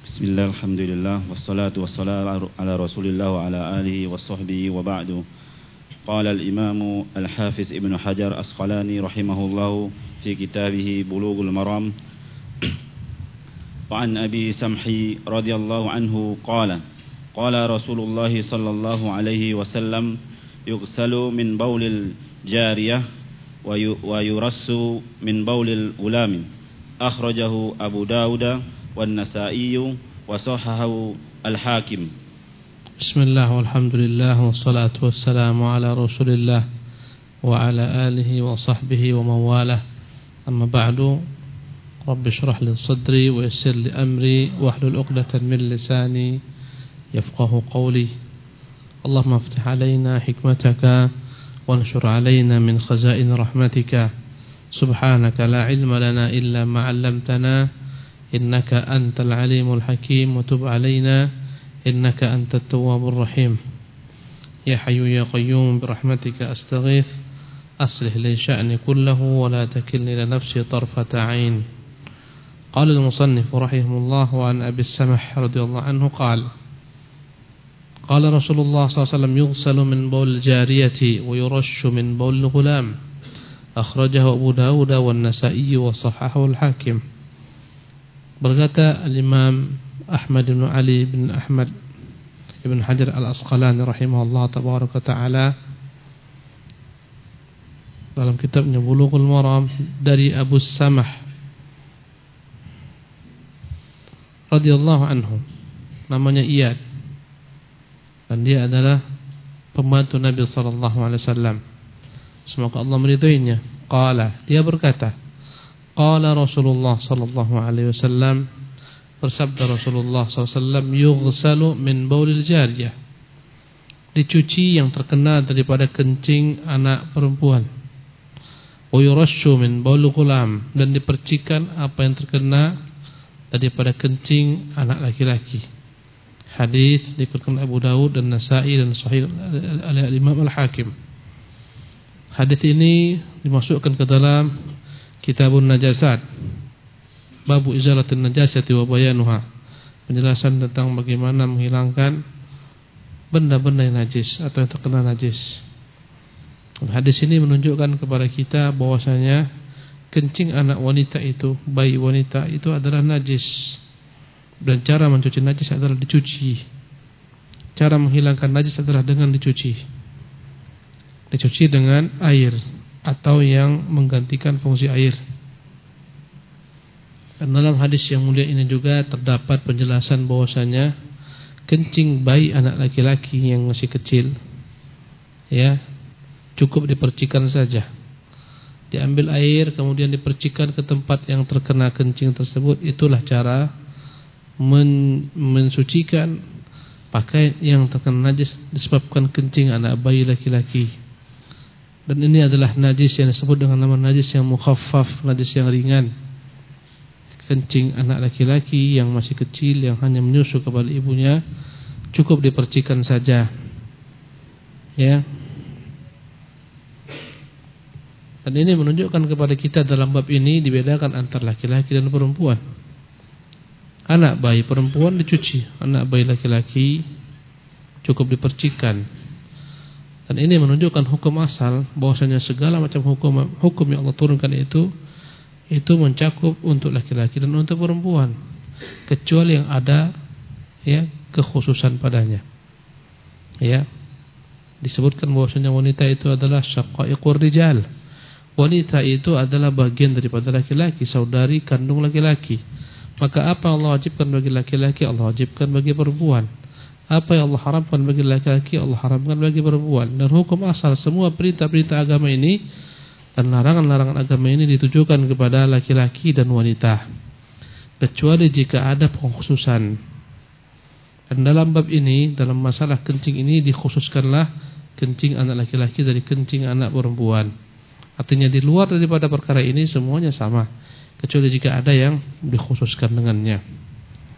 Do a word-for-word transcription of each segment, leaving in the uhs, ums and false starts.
Bismillah, alhamdulillah, wassalatu wassalamu ala rasulillah wa ala alihi wa sahbihi wa ba'du. Qala al-imamu al-hafiz ibn Hajar Asqalani rahimahullahu fi kitabih Bulughul Maram. Wa an Abi Samhi radhiyallahu anhu qala qala Rasulullah sallallahu alaihi wasallam yughsalu min baulil jariyah wa yurassu min baulil ulami. Akhrajahu Abu Dawud والنسائي وصححه الحاكم. بسم الله والحمد لله والصلاة والسلام على رسول الله وعلى آله وصحبه ومن والاه. أما بعد رب اشرح لي صدري ويسر لي أمري واحلل عقدة من لساني يفقه قولي. اللهم افتح علينا حكمتك وانشر علينا من خزائن رحمتك. سبحانك لا علم لنا إلا ما علمتنا إنك أنت العليم الحكيم وتب علينا إنك أنت التواب الرحيم. يا حي يا قيوم برحمتك أستغيث أصلح لي شأني كله ولا تكلني لنفسي طرفة عين. قال المصنف رحمه الله وعن أبي السمح رضي الله عنه قال قال رسول الله صلى الله عليه وسلم يغسل من بول الجارية ويرش من بول الغلام. أخرجه أبو داود والنسائي وصححه الحاكم. Berkata Al-Imam Ahmad bin Ali bin Ahmad Ibn Hajar Al-Asqalani rahimahullah tabaraka ta'ala dalam kitabnya Bulughul Maram dari Abu Samah radhiyallahu anhu, namanya Iyad, dan dia adalah pembantu Nabi sallallahu alaihi wasallam, semoga Allah meridhoinya. Qala, dia berkata, Qala Rasulullah sallallahu alaihi wasallam, bersabda Rasulullah sallallahu alaihi wasallam, yughsalu min baulil jariyah, dicuci yang terkena daripada kencing anak perempuan. Wa yurashu min baulil ghulam, dan dipercikan apa yang terkena daripada kencing anak laki-laki. Hadis dikeluarkan Abu Dawud dan Nasa'i dan Sahih oleh Imam Al-Hakim. Hadis ini dimasukkan ke dalam Kitabun Najasat, Babu Izalatin Najasati wa Bayanuha, penjelasan tentang bagaimana menghilangkan benda-benda yang najis atau yang terkena najis. Hadis ini menunjukkan kepada kita bahwasanya kencing anak wanita itu, bayi wanita itu adalah najis, dan cara mencuci najis adalah dicuci. Cara menghilangkan najis adalah dengan dicuci. Dicuci dengan air atau yang menggantikan fungsi air. Dan dalam hadis yang mulia ini juga terdapat penjelasan bahwasanya kencing bayi anak laki-laki yang masih kecil, ya, cukup dipercikan saja. Diambil air kemudian dipercikan ke tempat yang terkena kencing tersebut. Itulah cara men mensucikan pakaian yang terkena najis disebabkan kencing anak bayi laki-laki. Dan ini adalah najis yang disebut dengan nama najis yang mukhaffaf, najis yang ringan. Kencing anak laki-laki yang masih kecil, yang hanya menyusu kepada ibunya, cukup dipercikan saja, ya. Dan ini menunjukkan kepada kita dalam bab ini dibedakan antara laki-laki dan perempuan. Anak bayi perempuan dicuci, anak bayi laki-laki cukup dipercikan. Dan ini menunjukkan hukum asal, bahwasanya segala macam hukum hukum yang Allah turunkan itu itu mencakup untuk laki-laki dan untuk perempuan, kecuali yang ada, ya, kekhususan padanya. Ya, disebutkan bahwasanya wanita itu adalah syaqaiqur rijal. Wanita itu adalah bagian daripada laki-laki, saudari kandung laki-laki. Maka apa yang Allah wajibkan bagi laki-laki, Allah wajibkan bagi perempuan. Apa yang Allah haramkan bagi laki-laki, Allah haramkan bagi perempuan. Dan hukum asal semua perintah-perintah agama ini dan larangan-larangan agama ini ditujukan kepada laki-laki dan wanita, kecuali jika ada pengkhususan. Dan dalam bab ini, dalam masalah kencing ini, dikhususkanlah kencing anak laki-laki dari kencing anak perempuan. Artinya di luar daripada perkara ini semuanya sama, kecuali jika ada yang dikhususkan dengannya.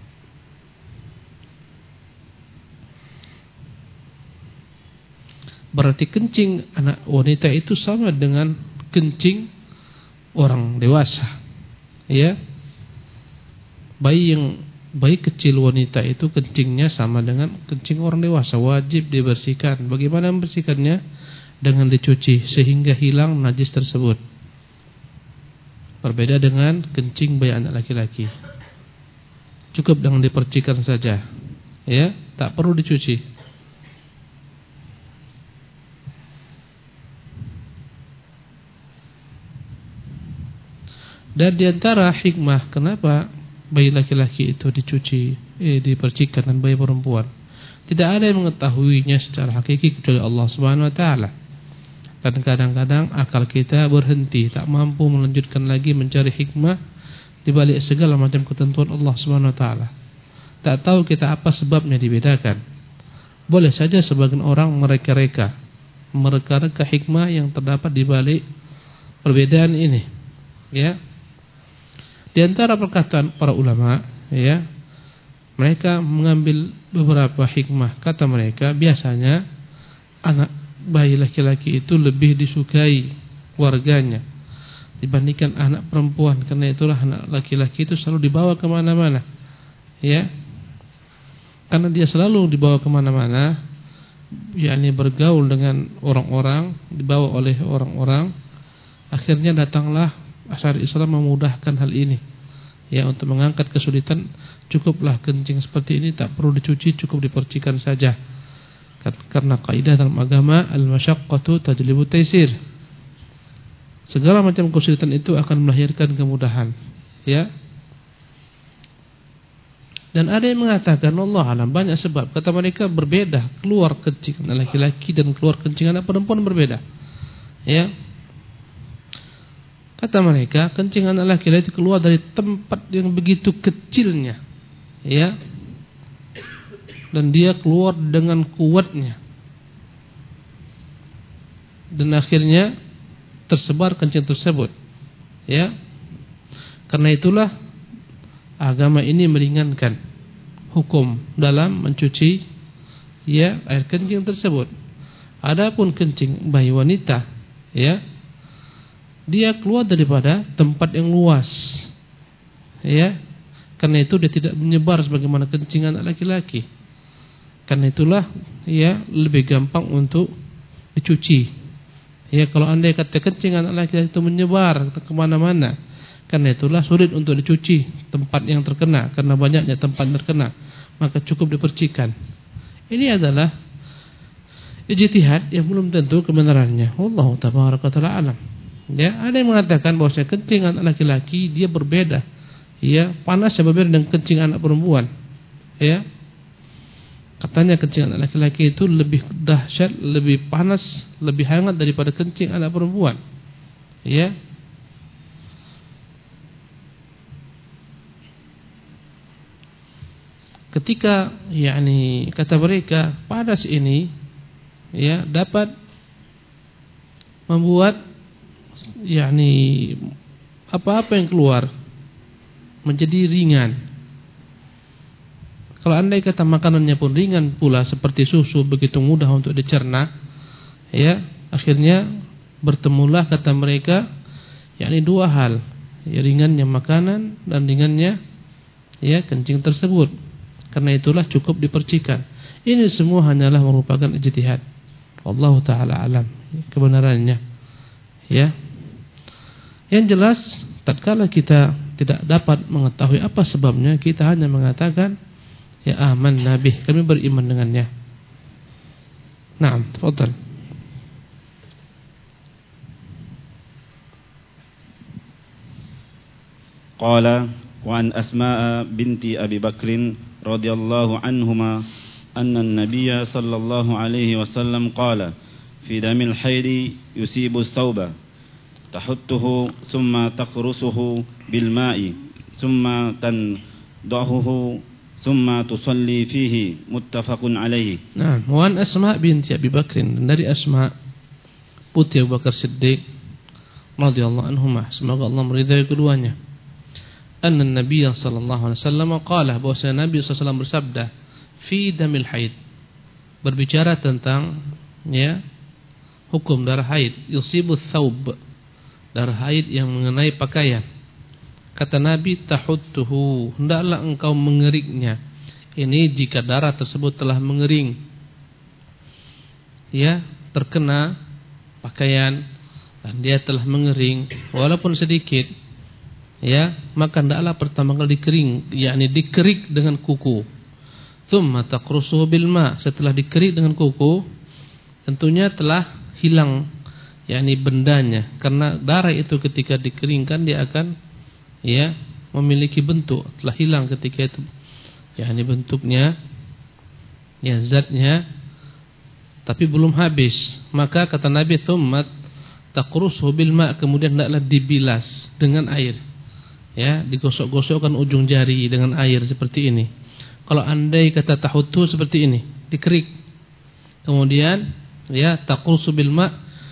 Berarti kencing anak wanita itu sama dengan kencing orang dewasa, ya. Bayi yang bayi kecil wanita itu kencingnya sama dengan kencing orang dewasa, wajib dibersihkan. Bagaimana membersihkannya? Dengan dicuci sehingga hilang najis tersebut. Berbeda dengan kencing bayi anak laki-laki, cukup dengan dipercikan saja, ya, tak perlu dicuci. Dan diantara hikmah kenapa bayi laki-laki itu dicuci, eh, dipercikan, dan bayi perempuan, tidak ada yang mengetahuinya secara hakiki kecuali Allah Subhanahu Wa Taala. Dan kadang-kadang akal kita berhenti, tak mampu melanjutkan lagi mencari hikmah di balik segala macam ketentuan Allah Subhanahu Wa Taala. Tak tahu kita apa sebabnya dibedakan. Boleh saja sebagian orang mereka-reka, mereka-reka hikmah yang terdapat di balik perbedaan ini, ya. Di antara perkataan para ulama, ya, mereka mengambil beberapa hikmah. Kata mereka, biasanya anak bayi laki-laki itu lebih disukai warganya dibandingkan anak perempuan, karena itulah anak laki-laki itu selalu dibawa kemana-mana, ya, karena dia selalu dibawa kemana-mana, yakni bergaul dengan orang-orang, dibawa oleh orang-orang. Akhirnya datanglah syariat Islam memudahkan hal ini, ya, untuk mengangkat kesulitan. Cukuplah kencing seperti ini, tak perlu dicuci, cukup dipercikan saja. Karena kaidah dalam agama, al-masyaqqatu tajlibu taysir. Segala macam kesulitan itu akan melahirkan kemudahan, ya. Dan ada yang mengatakan, Allah alam, banyak sebab. Kata mereka berbeda, keluar kencing anak laki-laki dan keluar kencing anak perempuan berbeda, ya. Kata mereka, kencing anak laki-laki keluar dari tempat yang begitu kecilnya, ya, dan dia keluar dengan kuatnya, dan akhirnya tersebar kencing tersebut, ya. Karena itulah agama ini meringankan hukum dalam mencuci, ya, air kencing tersebut. Adapun kencing bayi wanita, ya, dia keluar daripada tempat yang luas, ya. Karena itu dia tidak menyebar sebagaimana kencing anak laki-laki. Karena itulah, ya, lebih gampang untuk dicuci. Ya, kalau andai kata kencing anak laki-laki itu menyebar kemana-mana, karena itulah sulit untuk dicuci tempat yang terkena, karena banyaknya tempat terkena, maka cukup dipercikan. Ini adalah ijtihad yang belum tentu kebenarannya. Wallahu tabaraka taala alam. Ya, ada yang mengatakan bahwa kencing anak laki-laki dia berbeda, ya, panasnya berbeda dengan kencing anak perempuan, ya. Katanya kencing anak laki-laki itu lebih dahsyat, lebih panas, lebih hangat daripada kencing anak perempuan, ya. Ketika, yakni, kata mereka, panas ini, ya, dapat membuat, yakni, apa-apa yang keluar menjadi ringan. Kalau andai kata makanannya pun ringan pula seperti susu, begitu mudah untuk dicerna, ya, akhirnya bertemulah, kata mereka, yakni dua hal, ya, ringannya makanan dan ringannya, ya, kencing tersebut. Karena itulah cukup dipercikan. Ini semua hanyalah merupakan ijtihad. Wallahu taala alam kebenarannya, ya. Yang jelas, tatkala kita tidak dapat mengetahui apa sebabnya, kita hanya mengatakan, ya, amanna bih, kami beriman dengannya. Naam, tafadhal. Qala wa an Asma'a binti Abi Bakrin radhiyallahu anhuma anna an-nabiyya sallallahu alaihi wasallam qala fi damil haidi yusibu as-sauba tahuttuhu thumma taqrusuhu bil ma'i thumma tandahuhu thumma tusalli fihi, muttafaqun alaihi. Nah, wa an Asma' binti Abi Bakrin, dari Asma' putri Abu Bakar Siddiq radhiyallahu anhuma, semoga Allah meridai keduanya, anna Nabi sallallahu alaihi wasallam qala, bahwa Nabi sallallahu alaihi wasallam bersabda, fi damil haid, berbicara tentang, ya, hukum darah haid, yusibu thawb, darah haid yang mengenai pakaian. Kata Nabi, tahuttuhu, hendaklah engkau mengeriknya. Ini jika darah tersebut telah mengering, ya, terkena pakaian dan dia telah mengering walaupun sedikit, ya, maka hendaklah pertama kali dikering, yakni dikerik dengan kuku. Tsumma taqrusuhu bil ma, setelah dikerik dengan kuku tentunya telah hilang, yakni bendanya, karena darah itu ketika dikeringkan dia akan, ya, memiliki bentuk, telah hilang ketika itu, yakni bentuknya, ya, zatnya, tapi belum habis. Maka kata Nabi, tsumma taqrusuhu bil ma, kemudian hendaklah dibilas dengan air, ya, digosok-gosokkan ujung jari dengan air seperti ini. Kalau andai kata tahuttu seperti ini, dikerik, kemudian, ya, taqrusu bil ma,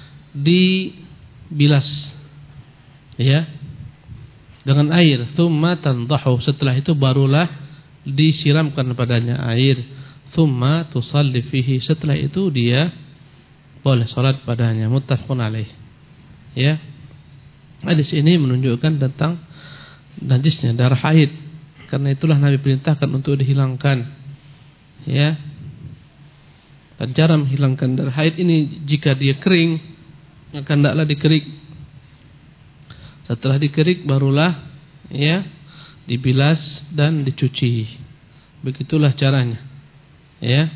dibilas, ya, dengan air. Tsumma tandahu, setelah itu barulah disiramkan padanya air. Tsumma tusalli fihi, setelah itu dia boleh salat padanya. Muttafaqun alaih. Ya. Hadis ini menunjukkan tentang najisnya darah haid. Karena itulah Nabi perintahkan untuk dihilangkan. Ya. Dan cara menghilangkan darah haid ini, jika dia kering, maka hendaklah dikerik. Setelah dikerik barulah, ya, dibilas dan dicuci. Begitulah caranya, ya.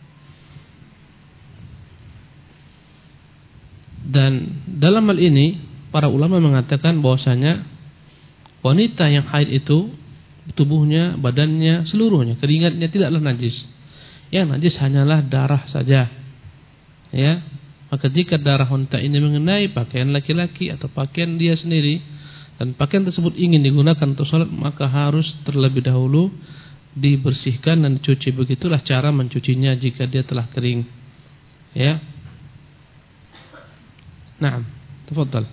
Dan dalam hal ini para ulama mengatakan bahwasanya wanita yang haid itu tubuhnya, badannya, seluruhnya, keringatnya tidaklah najis. Yang najis hanyalah darah saja, ya. Maka jika darah wanita ini mengenai pakaian laki-laki atau pakaian dia sendiri, dan pakaian tersebut ingin digunakan untuk sholat, maka harus terlebih dahulu dibersihkan dan dicuci. Begitulah cara mencucinya jika dia telah kering, ya. Naam, tafadhal.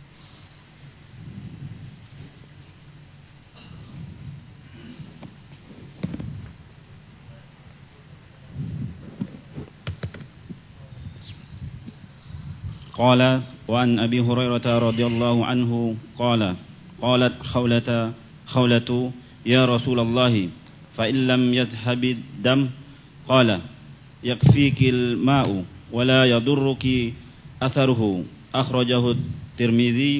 قال وعن أبي هريرة رضي الله عنه قال قالت خولة خولة يا رسول الله فإن لم يذهب الدم قال يكفيك الماء ولا يضرك أثره أخرجه الترمذي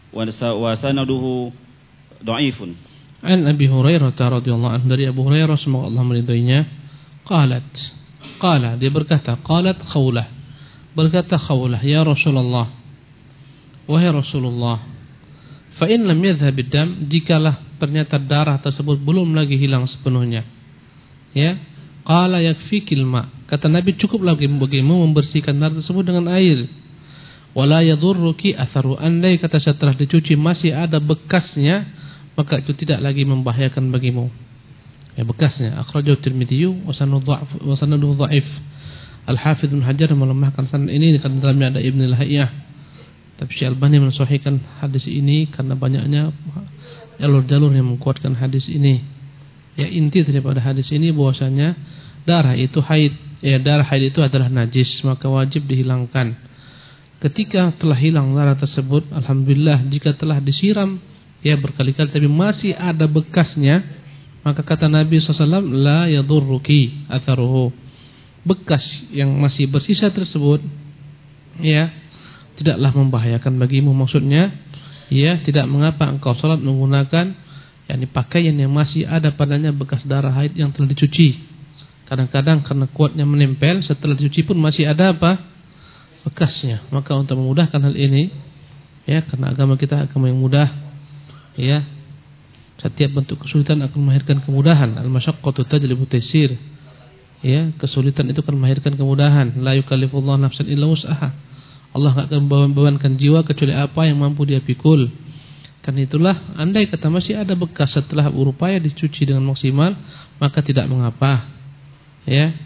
وسنده ضعيف. An Abi Hurairah radhiyallahu anhu, dari Abu Hurairah semoga Allah meridainya, qalat, qala, dia berkata, qalat Khawlah, berkata Khawlah, ya Rasulullah, wahai Rasulullah, fa in lam yadhhab ad-dam, jikalah ternyata darah tersebut belum lagi hilang sepenuhnya, ya, qala yakfikil ma, kata Nabi, cukup lagi bagimu membersihkan darah tersebut dengan air. Wala yadurruki atharu, andai kata setelah dicuci masih ada bekasnya, maka itu tidak lagi membahayakan bagimu, ya, bekasnya. Akhrajahu Tirmidzi wa sanaduhu dhaif. Al-Hafidz Ibnu Hajar melemahkan sanad ini karena dalamnya ada Ibnu Lahiyyah. Tapi Syekh Albani mensahihkan hadis ini karena banyaknya jalur-jalur yang menguatkan hadis ini. Ya, inti daripada hadis ini bahwasanya darah itu haid, ya, darah haid itu adalah najis, maka wajib dihilangkan. Ketika telah hilang darah tersebut, alhamdulillah, jika telah disiram, ya, berkali-kali tapi masih ada bekasnya, maka kata Nabi shallallahu alaihi wasallam, la yadurruki atharuhu, bekas yang masih bersisa tersebut, ya, tidaklah membahayakan bagimu. Maksudnya, ya, tidak mengapa engkau salat menggunakan, yakni pakaian yang masih ada padanya bekas darah haid yang telah dicuci. Kadang-kadang karena kuatnya menempel, setelah dicuci pun masih ada apa? Bekasnya. Maka untuk memudahkan hal ini, ya, karena agama kita agama yang mudah, ya, setiap bentuk kesulitan akan melahirkan kemudahan. Al-masyaqqatu tajlibu taysir. Ya, kesulitan itu akan melahirkan kemudahan. La yukallifullahu nafsan illa wus'aha. Allah enggak akan membebankan jiwa kecuali apa yang mampu dia pikul. Karena itulah, andai kata masih ada bekas setelah berupaya dicuci dengan maksimal, maka tidak mengapa. Ya.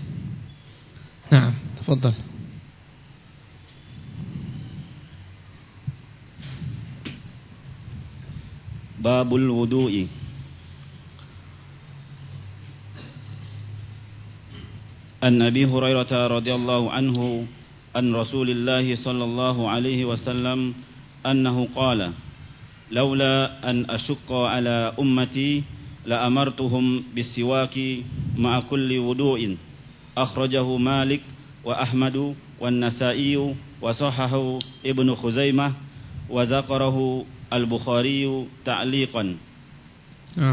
Nah, tafadhal. Babul wudu'i. An Abi Hurairah radhiyallahu anhu an Rasulillah sallallahu alaihi wasallam annahu qala laula an ashqa ala ummati la amartuhum bisiwaki ma'a kulli wudu'in. Akhrajahu Malik wa Ahmadu wan Nasa'i wa sahahahu Ibnu Khuzaimah wa zakarahu Al-Bukhari ta'liqan. Nah.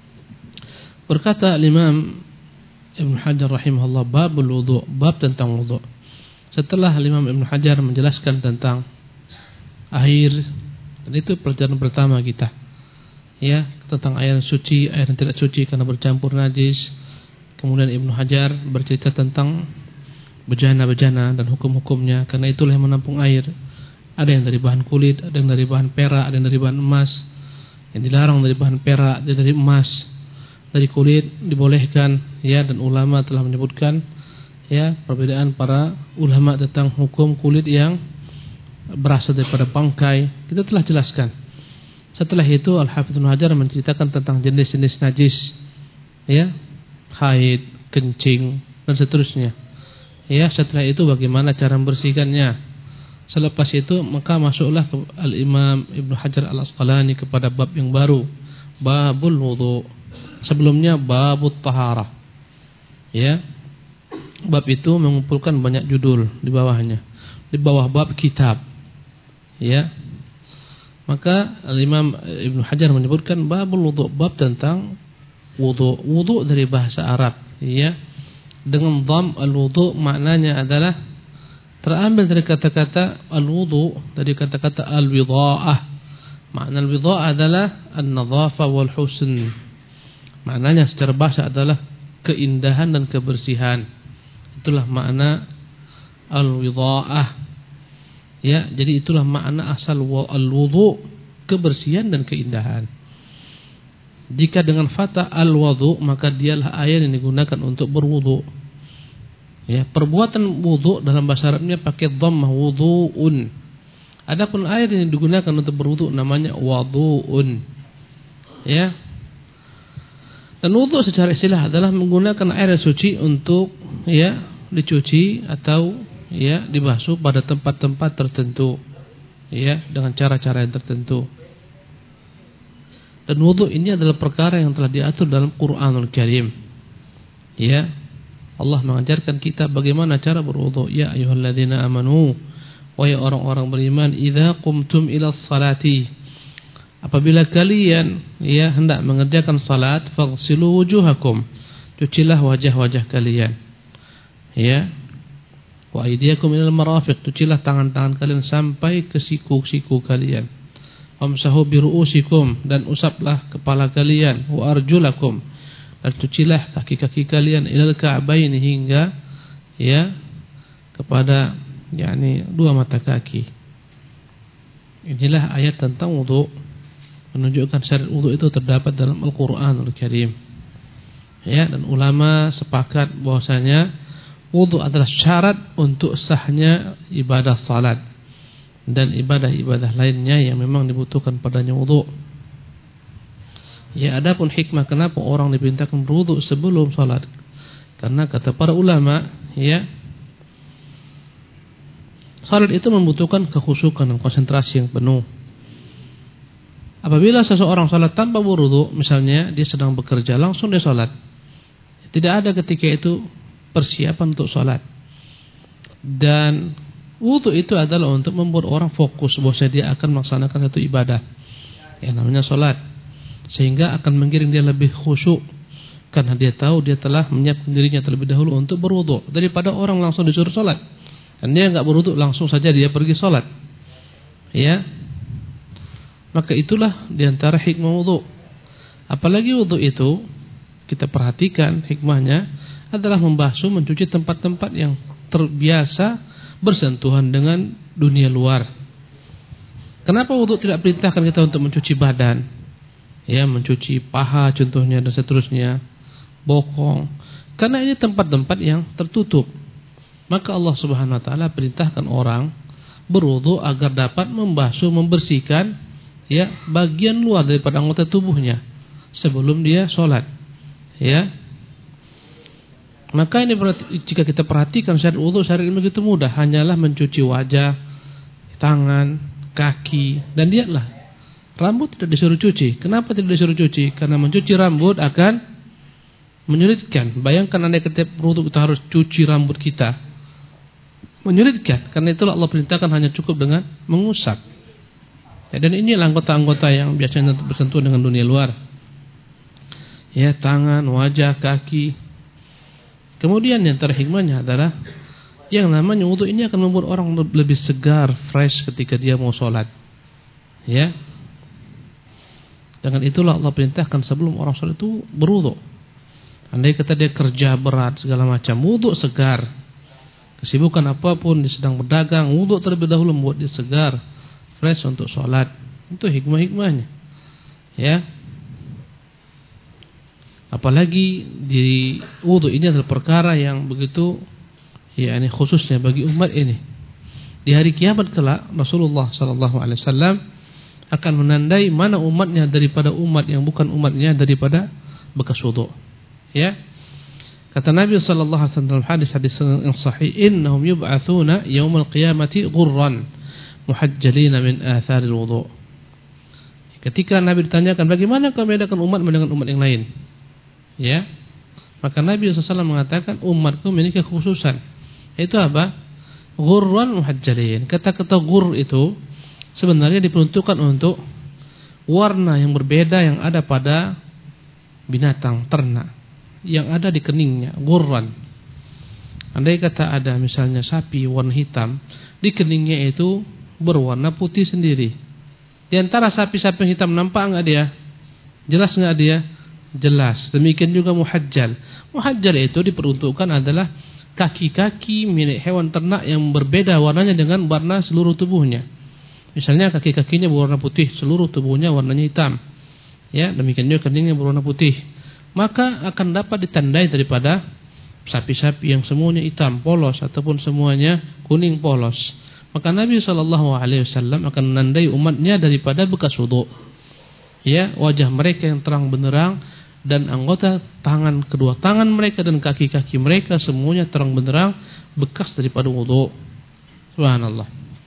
Berkata Imam Ibnu Hajar rahimahullah, babul wudu', bab tentang wudu'. Setelah Imam Ibnu Hajar menjelaskan tentang air, dan itu pelajaran pertama kita, ya, tentang air suci, air yang tidak suci karena bercampur najis. Kemudian Ibnu Hajar bercerita tentang bejana-bejana dan hukum-hukumnya, karena itulah yang menampung air. Ada yang dari bahan kulit, ada yang dari bahan perak, ada yang dari bahan emas. Yang dilarang dari bahan perak, ada dari emas. Dari kulit dibolehkan, ya, dan ulama telah menyebutkan, ya, perbedaan para ulama tentang hukum kulit yang berasal daripada bangkai. Kita telah jelaskan. Setelah itu Al-Hafidz Ibnu Hajar menceritakan tentang jenis-jenis najis, ya, haid, kencing, dan seterusnya. Ya, setelah itu bagaimana cara membersihkannya. Selepas itu maka masuklah Al-Imam Ibnu Hajar Al-Asqalani kepada bab yang baru, babul wudu. Sebelumnya babut taharah. Ya. Bab itu mengumpulkan banyak judul di bawahnya. Di bawah bab kitab. Ya. Maka Al-Imam Ibnu Hajar menyebutkan babul wudu, bab tentang wudu. Wudu dari bahasa Arab, ya. Dengan dham al-wudu maknanya adalah terambil dari kata-kata al-wudu, dari kata-kata al-widha'ah. Makna al-widha'ah adalah an-nadhafa wal husn. Maknanya secara bahasa adalah keindahan dan kebersihan. Itulah makna al-widha'ah. Ya, jadi itulah makna asal al-wudu, kebersihan dan keindahan. Jika dengan fathah al-wudu, maka dialah air yang digunakan untuk berwudu. Ya, perbuatan wudu dalam bahasa Arabnya pakai dhammah, wudu'un. Adapun air yang digunakan untuk berwudu namanya wudu'un. Ya. Dan wudu secara istilah adalah menggunakan air suci untuk, ya, dicuci atau, ya, dibasuh pada tempat-tempat tertentu, ya, dengan cara-cara yang tertentu. Dan wudu ini adalah perkara yang telah diatur dalam Qur'anul Karim. Ya, Allah mengajarkan kita bagaimana cara berwudu. Ya ayyuhalladzina amanu, wahai orang-orang beriman, idza qumtum ilas salati, apabila kalian, ya, hendak mengerjakan salat, faghsilu wujuhakum, cucilah wajah-wajah kalian, ya, wa aydiyakum ilal marafiq, cucilah tangan-tangan kalian sampai ke siku-siku kalian, wamsahu biru'usikum, dan usaplah kepala kalian, wa arjulakum, dan cucilah kaki-kaki kalian, ilal ka'baini, hingga, ya, kepada, yakni dua mata kaki. Inilah ayat tentang wudu, menunjukkan syariat wudu itu terdapat dalam Al-Qur'anul Karim. Ya, dan ulama sepakat bahwasanya wudu adalah syarat untuk sahnya ibadah salat dan ibadah-ibadah lainnya yang memang dibutuhkan padanya wudu. Ya, adapun hikmah kenapa orang diperintahkan berwudu sebelum salat? Karena kata para ulama, ya, salat itu membutuhkan kekhusyukan dan konsentrasi yang penuh. Apabila seseorang salat tanpa berwudu, misalnya dia sedang bekerja, langsung dia salat, tidak ada ketika itu persiapan untuk salat. Dan wudu itu adalah untuk membuat orang fokus bahwa dia akan melaksanakan satu ibadah yang namanya salat, sehingga akan menggiring dia lebih khusyuk karena dia tahu dia telah menyiapkan dirinya terlebih dahulu untuk berwudu, daripada orang langsung disuruh salat dan dia enggak berwudu langsung saja dia pergi salat. Ya. Maka itulah diantara hikmah wudu. Apalagi wudu itu kita perhatikan hikmahnya adalah membasuh, mencuci tempat-tempat yang terbiasa bersentuhan dengan dunia luar. Kenapa wudu tidak perintahkan kita untuk mencuci badan? Ya, mencuci paha contohnya dan seterusnya, bokong. Karena ini tempat-tempat yang tertutup. Maka Allah Subhanahu wa taala perintahkan orang berwudu agar dapat membasuh, membersihkan, ya, bagian luar daripada anggota tubuhnya sebelum dia sholat. Ya, maka ini jika kita perhatikan syariat wudu, syariat ini begitu mudah, hanyalah mencuci wajah, tangan, kaki, dan lihatlah Rambut tidak disuruh cuci. Kenapa tidak disuruh cuci? Karena mencuci rambut akan menyulitkan. Bayangkan andai ketika berwudu kita harus cuci rambut kita, menyulitkan. Karena itulah Allah perintahkan hanya cukup dengan mengusap. Ya, dan ini anggota-anggota yang biasanya bersentuh dengan dunia luar. Ya, tangan, wajah, kaki. Kemudian yang terhikmahnya adalah yang namanya wudu ini akan membuat orang lebih segar, fresh ketika dia mau sholat. Ya. Dengan itulah Allah perintahkan sebelum orang sholat itu berwudu. Andai kata dia kerja berat segala macam, wudu segar. Kesibukan apapun dia sedang berdagang, wudu terlebih dahulu membuat dia segar, fresh untuk sholat. Itu hikmah-hikmahnya. Ya. Apalagi di wudu ini adalah perkara yang begitu, ya, ini khususnya bagi umat ini. Di hari kiamat kelak Rasulullah sallallahu alaihi wasallam akan menandai mana umatnya daripada umat yang bukan umatnya daripada bekas wudu. Ya. Kata Nabi sallallahu alaihi wasallam dalam hadis-hadis yang sahih, innahum yub'atsuna yaumal qiyamati ghurran muhajjalina min atharil wudu. Ketika Nabi ditanyakan bagaimana kau membedakan umat dengan umat yang lain? Ya. Maka Nabi sallallahu alaihi wasallam mengatakan umatku memiliki kekhususan. Itu apa? Ghurran muhajjalin. Kata-kata ghur itu sebenarnya diperuntukkan untuk warna yang berbeda yang ada pada binatang ternak yang ada di keningnya, ghurran. Andai kata ada misalnya sapi warna hitam, di keningnya itu berwarna putih sendiri. Di antara sapi-sapi yang hitam nampak enggak dia? Jelas enggak dia? Jelas. Demikian juga muhajjal. Muhajjal itu diperuntukkan adalah kaki-kaki milik hewan ternak yang berbeda warnanya dengan warna seluruh tubuhnya. Misalnya kaki-kakinya berwarna putih, seluruh tubuhnya warnanya hitam. Ya, demikian juga keningnya berwarna putih. Maka akan dapat ditandai daripada sapi-sapi yang semuanya hitam polos ataupun semuanya kuning polos. Maka Nabi sallallahu alaihi wasallam akan menandai umatnya daripada bekas wudu. Ya, wajah mereka yang terang benderang dan anggota tangan, kedua tangan mereka dan kaki-kaki mereka semuanya terang benderang bekas daripada wudu. Subhanallah.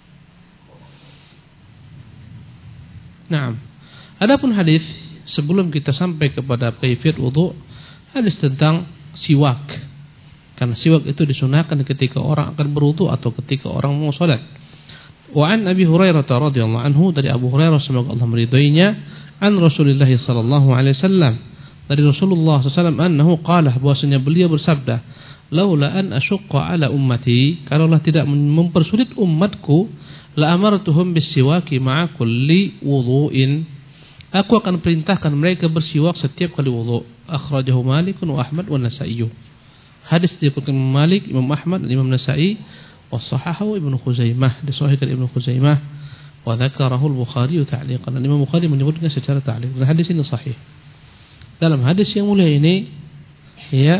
Nah, adapun hadis sebelum kita sampai kepada kaifiyat wudu, hadis tentang siwak. Karena siwak itu disunahkan ketika orang akan berwudu atau ketika orang mau salat. Wa an Abi Hurairah radhiyallahu anhu, dari Abu Hurairah semoga Allah meridainya, an Rasulullah sallallahu alaihi wasallam, dari Rasulullah sallallahu alaihi wasallam annahu qala, bahwasanya beliau bersabda, laula an asyqa ala ummati, kalaulah tidak mempersulit umatku, la amartuhum bisiwaki ma'a kulli wudu'in, aku akan perintahkan mereka bersiwak setiap kali wudu. Akhrajahu Malik wa Ahmad wa Nasa'i. Hadis diriwayatkan Imam Malik, Imam Ahmad dan Imam Nasa'i, wa sahahahu Ibnu Khuzaimah, disahihkan Ibnu Khuzaimah, wa dzakarahu Al-Bukhari ta'liqan. Imam Bukhari menyebutkan secara ta'liq. Dan hadis ini sahih. Dalam hadis yang mulia ini, ya,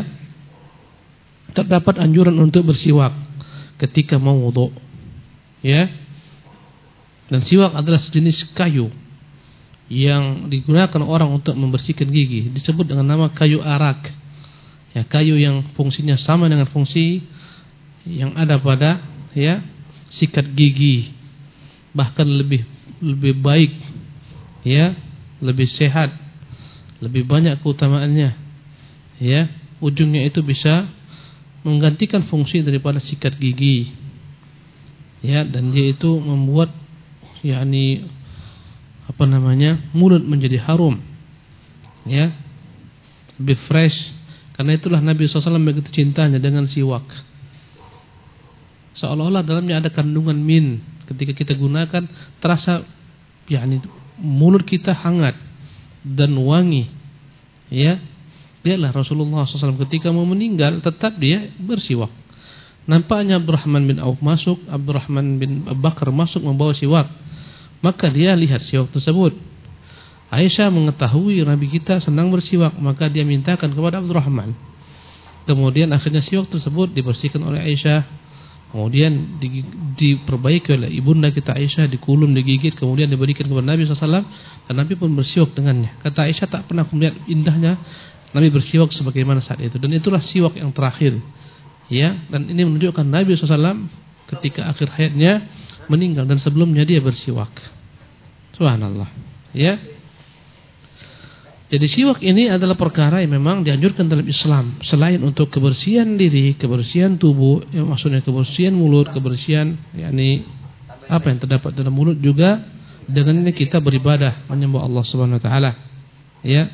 terdapat anjuran untuk bersiwak ketika mau wudu. Ya. Dan siwak adalah sejenis kayu yang digunakan orang untuk membersihkan gigi, disebut dengan nama kayu arak. Ya, kayu yang fungsinya sama dengan fungsi yang ada pada, ya, sikat gigi, bahkan lebih lebih baik, ya, lebih sehat, lebih banyak keutamaannya. Ya, ujungnya itu bisa menggantikan fungsi daripada sikat gigi. Ya, dan dia itu membuat, yakni apa namanya, mulut menjadi harum, ya, lebih fresh. Karena itulah Nabi sallallahu alaihi wasallam begitu cintanya dengan siwak. Seolah-olah dalamnya ada kandungan min. Ketika kita gunakan terasa, yakni mulut kita hangat dan wangi. Ya, lihatlah Rasulullah sallallahu alaihi wasallam ketika mau meninggal tetap dia bersiwak. Nampaknya Abdurrahman bin Auf masuk, Abdurrahman bin Abu Bakar masuk membawa siwak. Maka dia lihat siwak tersebut. Aisyah mengetahui Nabi kita senang bersiwak, maka dia mintakan kepada Abdurrahman. Kemudian akhirnya siwak tersebut dibersihkan oleh Aisyah, kemudian di, diperbaiki oleh ibunda kita Aisyah, dikulum, digigit, kemudian diberikan kepada Nabi sallallahu alaihi wasallam, dan Nabi pun bersiwak dengannya. Kata Aisyah, tak pernah melihat indahnya Nabi bersiwak sebagaimana saat itu. Dan itulah siwak yang terakhir. Ya, dan ini menunjukkan Nabi sallallahu alaihi wasallam ketika akhir hayatnya meninggal dan sebelumnya dia bersiwak. Subhanallah. Ya. Jadi siwak ini adalah perkara yang memang dianjurkan dalam Islam. Selain untuk kebersihan diri, kebersihan tubuh, ya maksudnya kebersihan mulut, kebersihan yakni apa yang terdapat dalam mulut, juga dengannya kita beribadah menyembah Allah Subhanahu wa taala. Ya.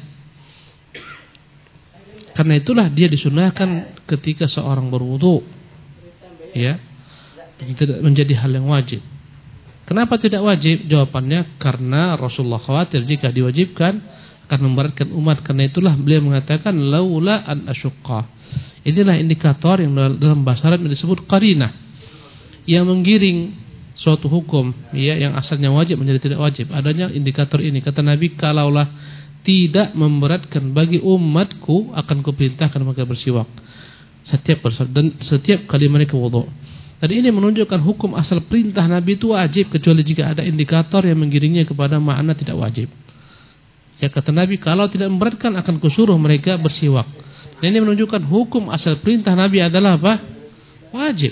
Karena itulah dia disunahkan ketika seorang berwudu. Ya. Tidak menjadi hal yang wajib. Kenapa tidak wajib? Jawabannya karena Rasulullah khawatir jika diwajibkan akan memberatkan umat. Karena itulah beliau mengatakan laula an asyqa. Inilah indikator yang dalam bahasa Arab disebut qarinah, yang menggiring suatu hukum ya yang asalnya wajib menjadi tidak wajib. Adanya indikator ini. Kata Nabi, kalaulah tidak memberatkan bagi umatku, akan kuperintahkan mereka bersiwak setiap dan setiap kali mereka wudu. Tadi ini menunjukkan hukum asal perintah Nabi itu wajib, kecuali jika ada indikator yang menggiringnya kepada makna tidak wajib. Ya, kata Nabi, kalau tidak memberatkan akan kusuruh mereka bersiwak. Dan ini menunjukkan hukum asal perintah Nabi adalah apa? Wajib.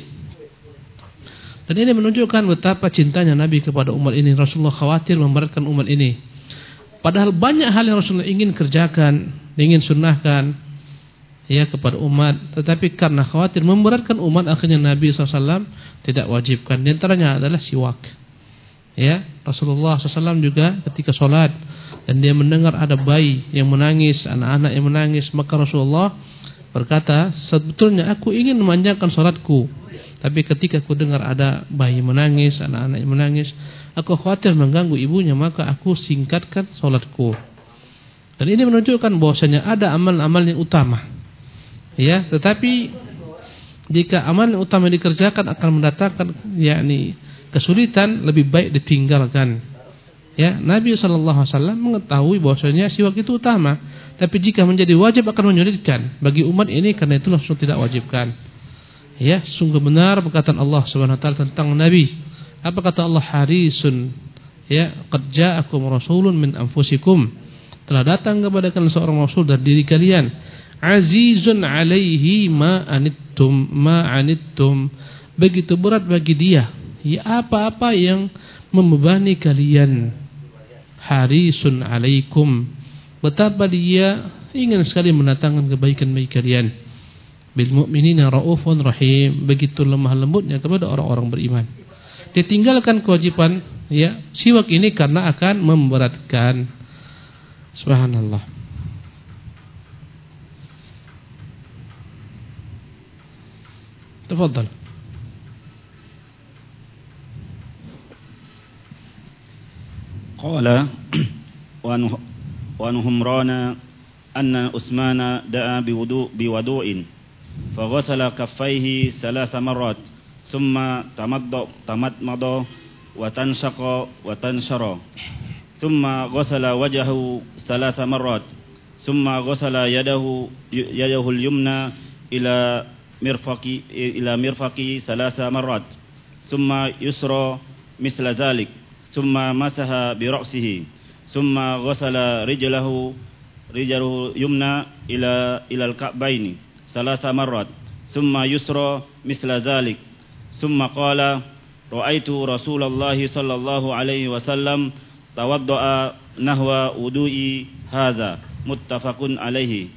Dan ini menunjukkan betapa cintanya Nabi kepada umat ini. Rasulullah khawatir memberatkan umat ini. Padahal banyak hal yang Rasulullah ingin kerjakan, ingin sunnahkan ya kepada umat, tetapi karena khawatir memberatkan umat, akhirnya Nabi shallallahu alaihi wasallam tidak wajibkan. Di antaranya adalah siwak. Ya, Rasulullah shallallahu alaihi wasallam juga ketika sholat dan dia mendengar ada bayi yang menangis, anak-anak yang menangis, maka Rasulullah berkata, sebetulnya aku ingin memanjangkan sholatku, tapi ketika aku dengar ada bayi menangis, anak-anak yang menangis, aku khawatir mengganggu ibunya, maka aku singkatkan sholatku. Dan ini menunjukkan bahwasanya ada amal-amal yang utama. Ya, tetapi jika amal yang utama dikerjakan akan mendatangkan yakni kesulitan, lebih baik ditinggalkan. Ya, Nabi shallallahu alaihi wasallam mengetahui bahwasanya siwak itu utama, tapi jika menjadi wajib akan menyulitkan bagi umat ini, karena itu langsung tidak wajibkan. Ya, sungguh benar perkataan Allah Subhanahu wa taala tentang Nabi. Apa kata Allah? Harisun, ya, qad ja'akum rasulun min anfusikum. Telah datang kepada kalian seorang rasul dari diri kalian. Azizun alaihi ma anittum ma anittum. Begitu berat bagi dia ya apa-apa yang membebani kalian. Harisun alaikum. Betapa dia ingin sekali mendatangkan kebaikan bagi kalian. Bil mu'minina raufun rahim. Begitu lemah lembutnya kepada orang-orang beriman. Ditinggalkan kewajiban ya siwak ini karena akan memberatkan. Subhanallah. Tafadhal. Qala wa an Humrana anna Utsmana da'a biwudu biwudu'in fa ghasala kaffayhi thalatha marrat thumma tamadda tamadmada wa tanshaqa wa tanshara thumma ghasala wajhahu thalatha marrat thumma ghasala yadahu yadahu al-yumna ila mirfaqi ila mirfaqi thalatha marrat thumma yusra misla dhalik ثم مسح برأسه ثم غسل رجله رجله يمنى إلى إلى الكعبين ثلاث مرات ثم يسرى مثل ذلك ثم قال رأيت رسول الله صلى الله عليه وسلم توضأ نحو وضوئي هذا متفق عليه.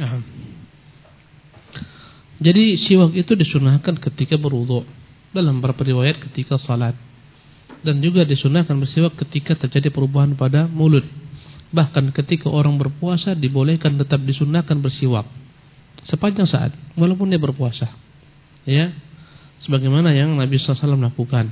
Jadi siwak itu disunahkan ketika berwudu, dalam beberapa riwayat ketika salat. Dan juga disunahkan bersiwak ketika terjadi perubahan pada mulut. Bahkan ketika orang berpuasa dibolehkan tetap disunahkan bersiwak sepanjang saat, walaupun dia berpuasa. Ya, sebagaimana yang Nabi shallallahu alaihi wasallam lakukan.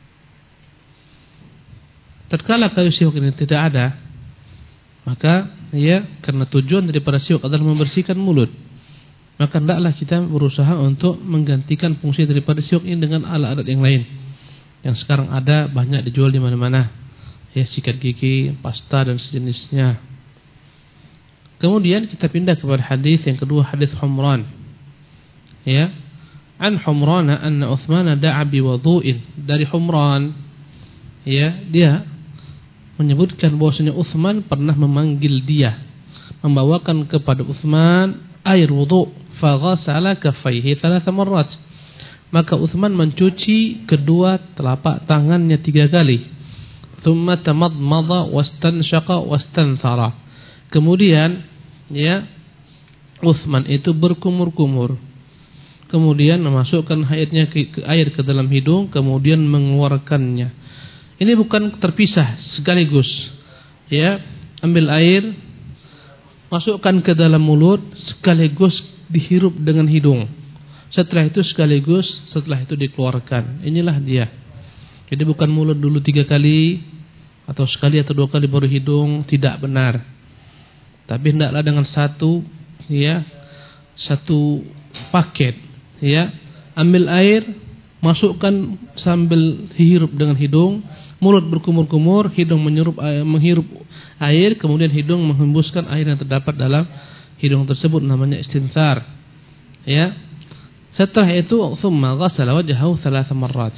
Tatkala kayu siwak ini tidak ada, maka ya karena tujuan daripada siwak adalah membersihkan mulut, maka hendaklah kita berusaha untuk menggantikan fungsi daripada siwak ini dengan alat-alat yang lain. Yang sekarang ada banyak dijual di mana-mana, ya, sikat gigi, pasta dan sejenisnya. Kemudian kita pindah kepada hadis yang kedua, hadis Humran. Ya, an Humran anna Utsman da'a bi wudu'in. Dari Humran, ya, dia menyebutkan bahwasanya Utsman pernah memanggil dia, membawakan kepada Utsman air wudu, fa ghasala kaffaihi thalatha marrat. Maka Utsman mencuci kedua telapak tangannya tiga kali. thumma tamadmada wastanshaqa wastanthara. Kemudian ya Utsman itu berkumur-kumur. Kemudian memasukkan airnya ke, ke air ke dalam hidung, kemudian mengeluarkannya. Ini bukan terpisah sekaligus. Ya, ambil air, masukkan ke dalam mulut, sekaligus dihirup dengan hidung. Setelah itu sekaligus, setelah itu dikeluarkan. Inilah dia. Jadi bukan mulut dulu tiga kali, atau sekali atau dua kali baru hidung, tidak benar. Tapi hendaklah dengan satu, ya, satu paket, ya. Ambil air, masukkan sambil dihirup dengan hidung, mulut berkumur-kumur, hidung menyerup air, menghirup air, kemudian hidung menghembuskan air yang terdapat dalam hidung tersebut, namanya istinthar. Ya. Setelah itu, thumma ghassala wajhahu thalatha marrat.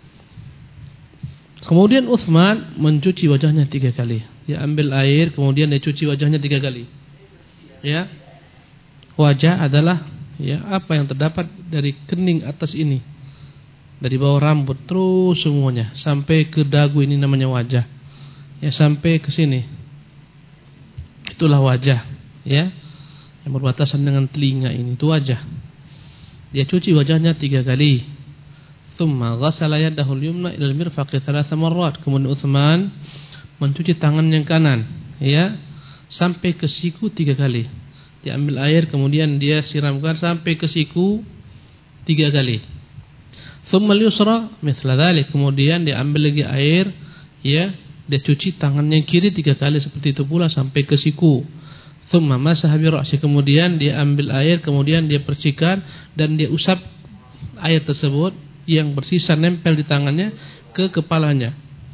Kemudian Utsman mencuci wajahnya tiga kali. Dia ambil air, kemudian dia cuci wajahnya tiga kali. Ya, wajah adalah ya apa yang terdapat dari kening atas ini, dari bawah rambut terus semuanya sampai ke dagu, ini namanya wajah. Ya, sampai ke sini, itulah wajah. Ya, yang berbatasan dengan telinga ini itu wajah. Dia cuci wajahnya tiga kali. Thumma ghassala yadahu al-yumna ila al-mirfaqi thalatha marrat. Kemudian Utsman mencuci tangan yang kanan, ya, sampai ke siku tiga kali. Dia ambil air, kemudian dia siramkan sampai ke siku tiga kali. Thumma al-yusra mithla dhalik. Kemudian dia ambil lagi air, ya, dia cuci tangan yang kiri tiga kali seperti itu pula sampai ke siku. Thumma masaha bi ra'si. Kemudian dia ambil air, kemudian dia bersihkan dan dia usap air tersebut yang bersisa nempel di tangannya ke kepalanya.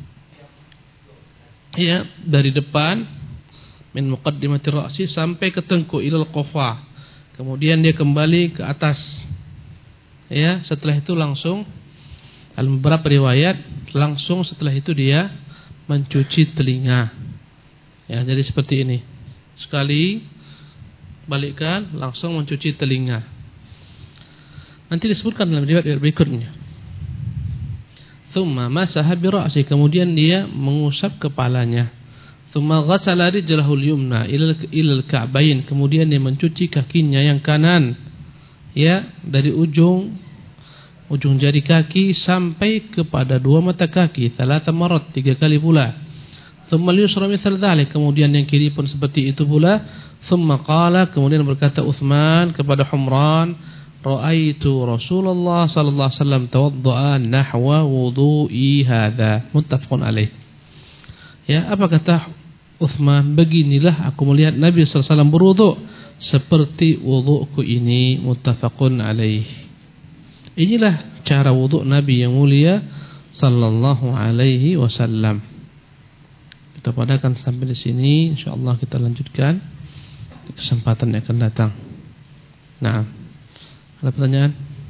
Ya, dari depan min muqaddimati ra'si sampai ke tengkuk ilal qafa. Kemudian dia kembali ke atas. Ya, setelah itu langsung, dalam beberapa riwayat langsung setelah itu dia mencuci telinga. Ya, jadi seperti ini. Sekali balikkan, langsung mencuci telinga. Nanti disebutkan dalam riwayat berikutnya. Thumma masaha bi ra'si. Kemudian dia mengusap kepalanya. Thumma ghassala rijlahu al-yumna ila al-ka'bayn. Kemudian dia mencuci kakinya yang kanan, ya, dari ujung ujung jari kaki sampai kepada dua mata kaki, thalatha marrat, tiga kali pula. Thumma al-yusra mithal dhalik. Kemudian yang kiri pun seperti itu pula. Thumma qala. Kemudian berkata Utsman kepada Humran, ra'aitu Rasulullah sallallahu alaihi wasallam tawaddaa nahwa wudu'i hadza, muttafaqun alaih. Ya, apa kata Utsman? Beginilah aku melihat Nabi sallallahu alaihi wasallam berwudu seperti wudu'ku ini, muttafaqun alaih. Inilah cara wudu Nabi yang mulia sallallahu alaihi wasallam. Kita padakan sampai di sini, insyaallah kita lanjutkan di kesempatan yang akan datang. Nah, ada pertanyaan?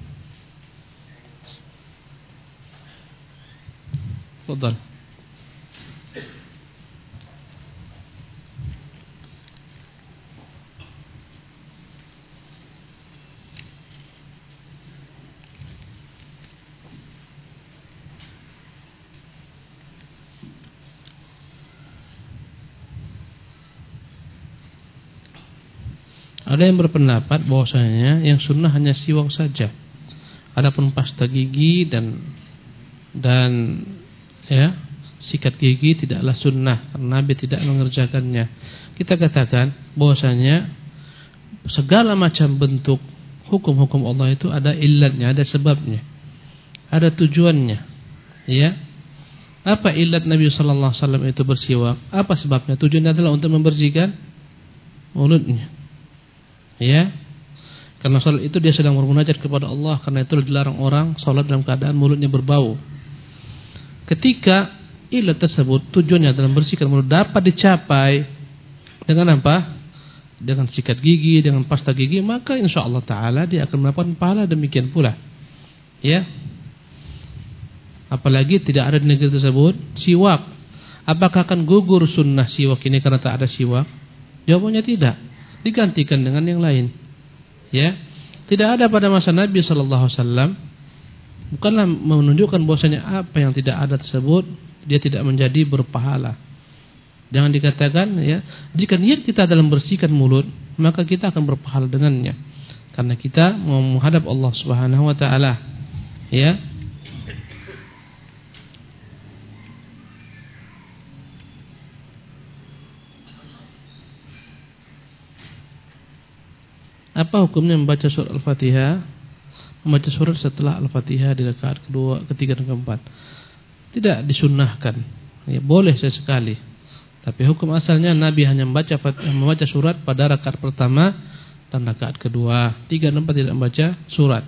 Fadhal. Ada yang berpendapat bahwasanya yang sunnah hanya siwak saja. Adapun pasta gigi dan dan ya sikat gigi tidaklah sunnah karena Nabi tidak mengerjakannya. Kita katakan bahwasanya segala macam bentuk hukum-hukum Allah itu ada illatnya, ada sebabnya, ada tujuannya. Ya, apa illat Nabi sallallahu alaihi wasallam itu bersiwak? Apa sebabnya? Tujuannya adalah untuk membersihkan mulutnya. Ya, karena salat itu dia sedang bermunajat kepada Allah, karena itu dilarang orang salat dalam keadaan mulutnya berbau. Ketika ilat tersebut tujuannya dalam bersihkan mulut dapat dicapai dengan apa? Dengan sikat gigi, dengan pasta gigi, maka insyaallah taala dia akan mendapatkan pahala demikian pula. Ya. Apalagi tidak ada di negeri tersebut siwak. Apakah akan gugur sunnah siwak ini karena tak ada siwak? Jawabannya tidak. Digantikan dengan yang lain. Ya, tidak ada pada masa Nabi sallallahu alaihi wasallam, bukanlah menunjukkan bahwasanya apa yang tidak ada tersebut dia tidak menjadi berpahala. Jangan dikatakan ya, jika niat kita dalam bersihkan mulut, maka kita akan berpahala dengannya. Karena kita mau menghadap Allah Subhanahu wa taala. Ya. Apa hukumnya membaca surat Al-Fatihah? Membaca surat setelah Al-Fatihah di rakaat kedua, ketiga dan keempat. Tidak disunnahkan. Ya, boleh sesekali. Tapi hukum asalnya Nabi hanya membaca membaca surat pada rakaat pertama dan rakaat kedua. Tiga dan empat tidak membaca surat.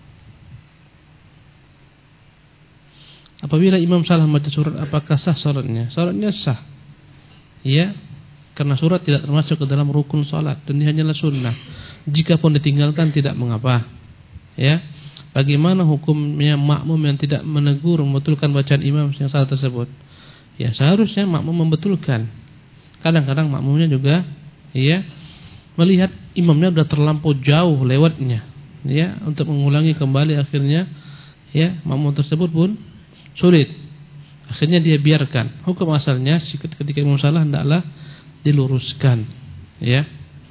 Apabila imam salah membaca surat, apakah sah salatnya? Salatnya sah. Ya, karena surat tidak termasuk ke dalam rukun salat dan ini hanyalah sunnah. Jikapun ditinggalkan tidak mengapa. Ya. Bagaimana hukumnya makmum yang tidak menegur membetulkan bacaan imam yang salah tersebut? Ya, seharusnya makmum membetulkan. Kadang-kadang makmumnya juga ya melihat imamnya sudah terlampau jauh lewatnya, ya, untuk mengulangi kembali akhirnya ya makmum tersebut pun sulit. Akhirnya dia biarkan. Hukum asalnya ketika imam salah hendaklah diluruskan, ya.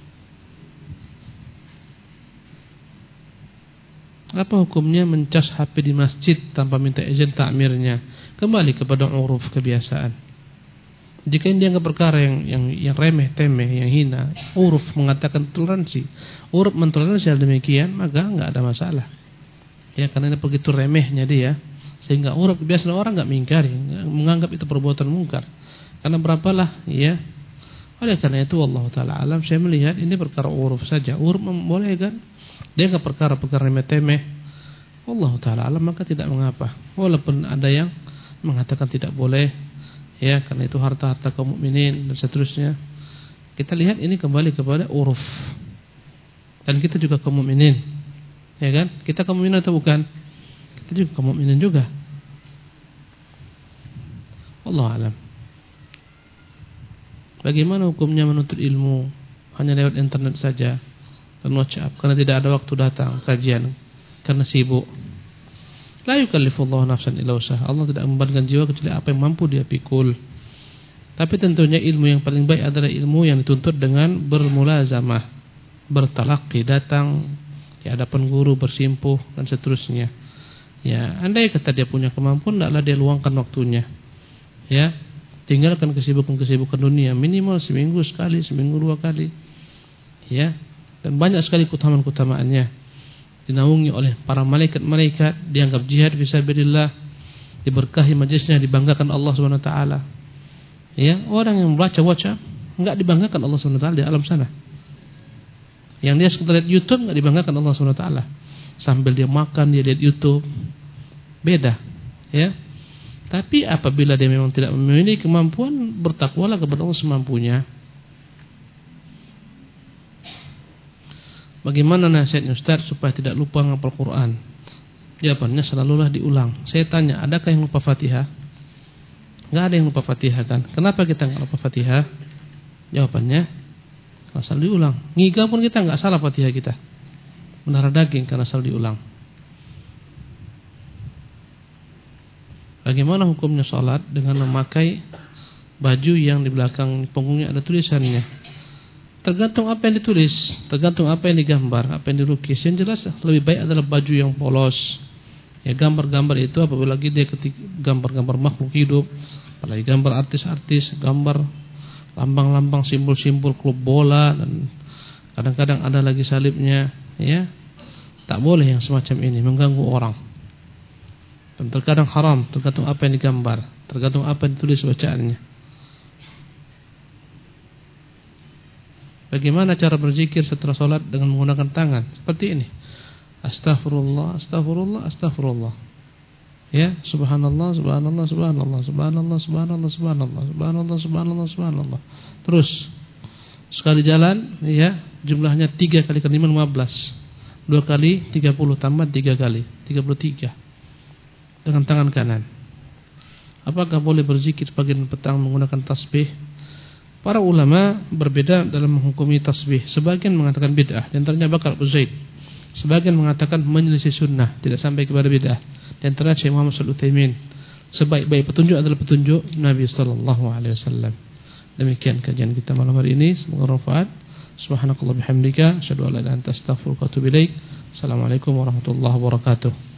Apa hukumnya mencas H P di masjid tanpa minta izin takmirnya? Kembali kepada uruf, kebiasaan. Jika ini dianggap perkara yang yang yang remeh temeh, yang hina, uruf mengatakan toleransi, uruf mentoleransi hal demikian, maka enggak ada masalah. Ya, karena ini begitu remehnya dia, sehingga uruf kebiasaan orang enggak mengingkari, menganggap itu perbuatan mungkar. Karena berapalah, ya. Oleh karena itu Allah taala alam, saya melihat ini perkara uruf saja. Uruf membolehkan. Dia enggak perkara-perkara remeh-temeh. Allah taala alam, maka tidak mengapa. Walaupun ada yang mengatakan tidak boleh, ya, karena itu harta-harta kaum mukminin dan seterusnya. Kita lihat ini kembali kepada uruf. Dan kita juga kaum mukminin. Ya kan? Kita kaum mukminin atau bukan? Kita juga kaum mukminin juga. Allah alam. Bagaimana hukumnya menuntut ilmu hanya lewat internet saja dan WhatsApp karena tidak ada waktu datang kajian karena sibuk? La yukallifullahu nafsan illa wus'aha. Allah tidak membebankan jiwa kecuali apa yang mampu dia pikul. Tapi tentunya ilmu yang paling baik adalah ilmu yang dituntut dengan bermulazamah, bertalaqi, datang di hadapan guru, bersimpuh dan seterusnya. Ya, andai kata dia punya kemampuan, hendaklah dia luangkan waktunya. Ya, tinggalkan kesibukan-kesibukan dunia, minimal seminggu sekali, seminggu dua kali. Ya, dan banyak sekali keutamaan-keutamaannya. Dinaungi oleh para malaikat-malaikat, dianggap jihad fisabilillah, diberkahi majlisnya, dibanggakan Allah Subhanahu wa taala. Ya, orang yang membaca WhatsApp enggak dibanggakan Allah Subhanahu wa taala di alam sana. Yang dia sekedar lihat YouTube enggak dibanggakan Allah Subhanahu wa taala. Sambil dia makan dia lihat YouTube. Beda, ya. Tapi apabila dia memang tidak memiliki kemampuan, bertakwalah kepada Allah semampunya. Bagaimana nasihatnya Ustaz supaya tidak lupa menghafal Quran? Jawabannya selalulah diulang. Saya tanya, adakah yang lupa Fatihah? Enggak ada yang lupa Fatihah kan? Kenapa kita enggak lupa Fatihah? Jawabannya asal diulang. Ngiga pun kita enggak salah Fatihah kita. Mendarah daging karena asal diulang. Bagaimana hukumnya sholat dengan memakai baju yang di belakang punggungnya ada tulisannya? Tergantung apa yang ditulis, tergantung apa yang digambar, apa yang dilukis. Yang jelas lebih baik adalah baju yang polos. Ya, gambar-gambar itu apabila lagi dia ketik gambar-gambar makhluk hidup, apalagi gambar artis-artis, gambar lambang-lambang, simbol-simbol klub bola dan kadang-kadang ada lagi salibnya, ya. Tak boleh yang semacam ini, mengganggu orang. Dan terkadang haram, tergantung apa yang digambar, tergantung apa yang ditulis bacaannya. Bagaimana cara berzikir setelah sholat dengan menggunakan tangan? Seperti ini. Astaghfirullah, astaghfirullah, astaghfirullah. Ya, subhanallah, subhanallah, subhanallah, subhanallah, subhanallah, subhanallah, subhanallah, subhanallah, subhanallah. Terus sekali jalan, ya, jumlahnya tiga kali kelima lima belas. Dua kali tiga puluh tambah tiga kali tiga puluh tiga. Dengan tangan kanan. Apakah boleh berzikir sebagian petang menggunakan tasbih? Para ulama berbeda dalam menghukumi tasbih. Sebagian mengatakan bid'ah, di antaranya Bakar Abu Zaid. Sebagian mengatakan menyelisih sunnah, tidak sampai kepada bid'ah. Di antaranya Syekh Muhammad Shalih Utsaimin. sebaik-baik petunjuk adalah petunjuk Nabi sallallahu alaihi wasallam. Demikian kajian kita malam hari ini, semoga bermanfaat. Subhanakallah bihamdika, asyhadu an la ilaha illa anta, astaghfiruka wa atubu ilaik. Assalamualaikum warahmatullahi wabarakatuh.